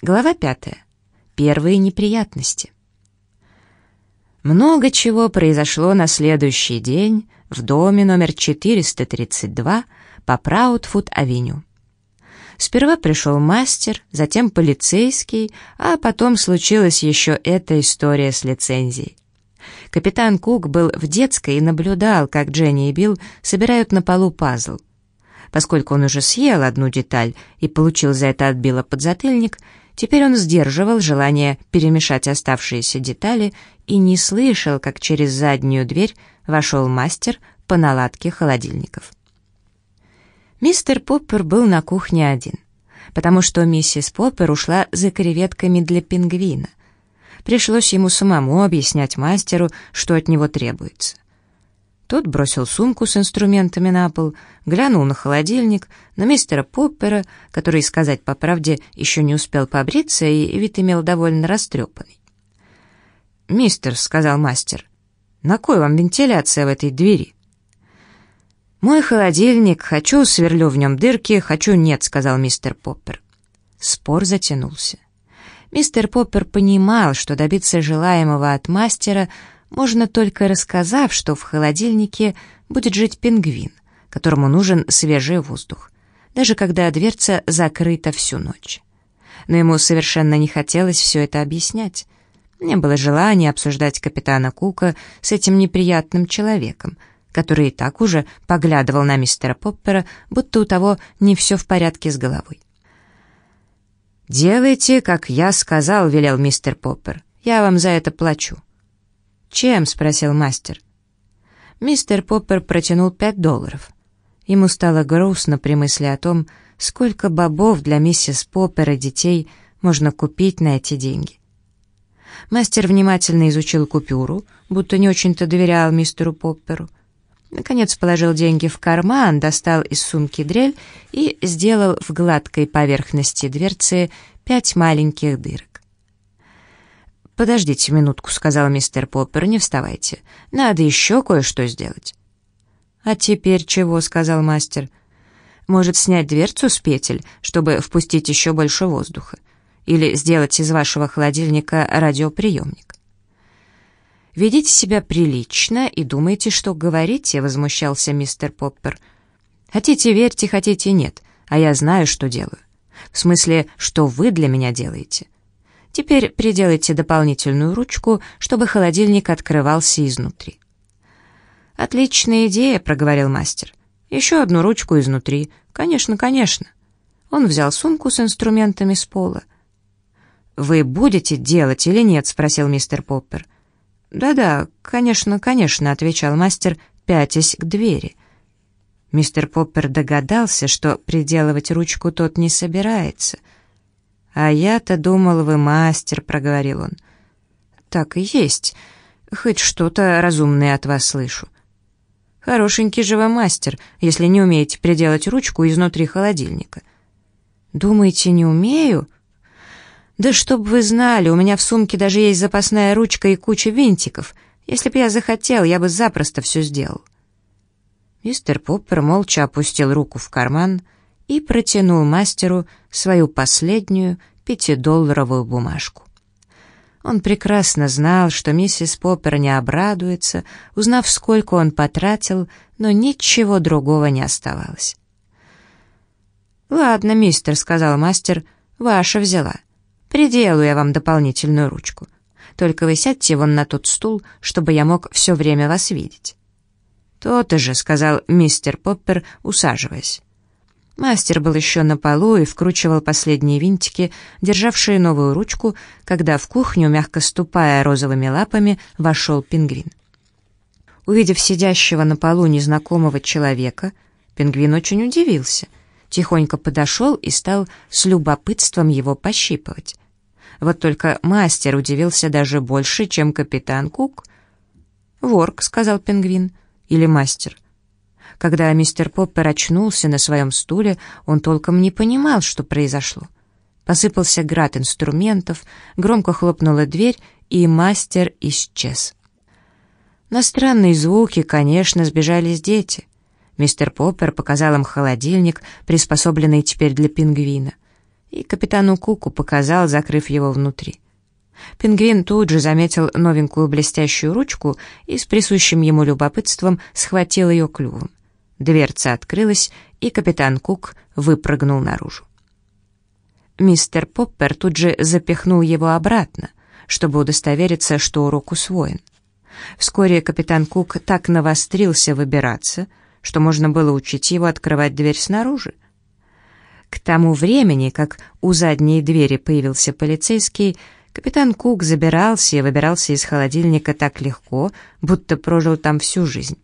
Глава 5. Первые неприятности. Много чего произошло на следующий день в доме номер 432 по Праудфуд-авеню. Сперва пришел мастер, затем полицейский, а потом случилась еще эта история с лицензией. Капитан Кук был в детской и наблюдал, как Дженни и Билл собирают на полу пазл. Поскольку он уже съел одну деталь и получил за это от Билла подзатыльник, теперь он сдерживал желание перемешать оставшиеся детали и не слышал, как через заднюю дверь вошел мастер по наладке холодильников. Мистер Поппер был на кухне один, потому что миссис Поппер ушла за креветками для пингвина. Пришлось ему самому объяснять мастеру, что от него требуется. Тот бросил сумку с инструментами на пол, глянул на холодильник, на мистера Поппера, который, сказать по правде, еще не успел побриться и вид имел довольно растрепанный. «Мистер», — сказал мастер, — «на кой вам вентиляция в этой двери?» «Мой холодильник, хочу сверлю в нем дырки, хочу нет», — сказал мистер Поппер. Спор затянулся. Мистер Поппер понимал, что добиться желаемого от мастера можно только рассказав, что в холодильнике будет жить пингвин, которому нужен свежий воздух, даже когда дверца закрыта всю ночь. Но ему совершенно не хотелось все это объяснять. Не было желания обсуждать капитана Кука с этим неприятным человеком, который и так уже поглядывал на мистера Поппера, будто у того не все в порядке с головой. «Делайте, как я сказал», — велел мистер Поппер. «Я вам за это плачу». «Чем?» — спросил мастер. Мистер Поппер протянул $5. Ему стало грустно при мысли о том, сколько бобов для миссис Поппер и детей можно купить на эти деньги. Мастер внимательно изучил купюру, будто не очень-то доверял мистеру Попперу. Наконец положил деньги в карман, достал из сумки дрель и сделал в гладкой поверхности дверцы 5 маленьких дырок. «Подождите минутку», — сказал мистер Поппер, — «не вставайте. Надо еще кое-что сделать». «А теперь чего?» — сказал мастер. «Может, снять дверцу с петель, чтобы впустить еще больше воздуха? Или сделать из вашего холодильника радиоприемник?» «Ведите себя прилично и думайте, что говорите», — возмущался мистер Поппер. «Хотите — верьте, хотите — нет, а я знаю, что делаю. В смысле, что вы для меня делаете. Теперь приделайте дополнительную ручку, чтобы холодильник открывался изнутри». «Отличная идея», — проговорил мастер. «Еще одну ручку изнутри. Конечно, конечно». Он взял сумку с инструментами с пола. «Вы будете делать или нет?» — спросил мистер Поппер. «Да-да, конечно, конечно», — отвечал мастер, пятясь к двери. Мистер Поппер догадался, что приделывать ручку тот не собирается. «А я-то думал, вы мастер», — проговорил он. «Так и есть. Хоть что-то разумное от вас слышу». «Хорошенький же вы мастер, если не умеете приделать ручку изнутри холодильника». «Думаете, не умею?» «Да чтоб вы знали, у меня в сумке даже есть запасная ручка и куча винтиков. Если б я захотел, я бы запросто все сделал». Мистер Поппер молча опустил руку в карман и протянул мастеру свою последнюю $5 бумажку. Он прекрасно знал, что миссис Поппер не обрадуется, узнав, сколько он потратил, но ничего другого не оставалось. «Ладно, мистер», — сказал мастер, — «ваша взяла. Приделаю я вам дополнительную ручку. Только вы сядьте вон на тот стул, чтобы я мог все время вас видеть». «То-то же», — сказал мистер Поппер, усаживаясь. Мастер был еще на полу и вкручивал последние винтики, державшие новую ручку, когда в кухню, мягко ступая розовыми лапами, вошел пингвин. Увидев сидящего на полу незнакомого человека, пингвин очень удивился, тихонько подошел и стал с любопытством его пощипывать. Вот только мастер удивился даже больше, чем капитан Кук. «Ворк», — сказал пингвин, — «или мастер». Когда мистер Поппер очнулся на своем стуле, он толком не понимал, что произошло. Посыпался град инструментов, громко хлопнула дверь, и мастер исчез. На странные звуки, конечно, сбежались дети. Мистер Поппер показал им холодильник, приспособленный теперь для пингвина. и капитану Куку показал, закрыв его внутри. Пингвин тут же заметил новенькую блестящую ручку и с присущим ему любопытством схватил ее клювом. Дверца открылась, и капитан Кук выпрыгнул наружу. Мистер Поппер тут же запихнул его обратно, чтобы удостовериться, что урок усвоен. Вскоре капитан Кук так навострился выбираться, что можно было учить его открывать дверь снаружи. К тому времени, как у задней двери появился полицейский, капитан Кук забирался и выбирался из холодильника так легко, будто прожил там всю жизнь.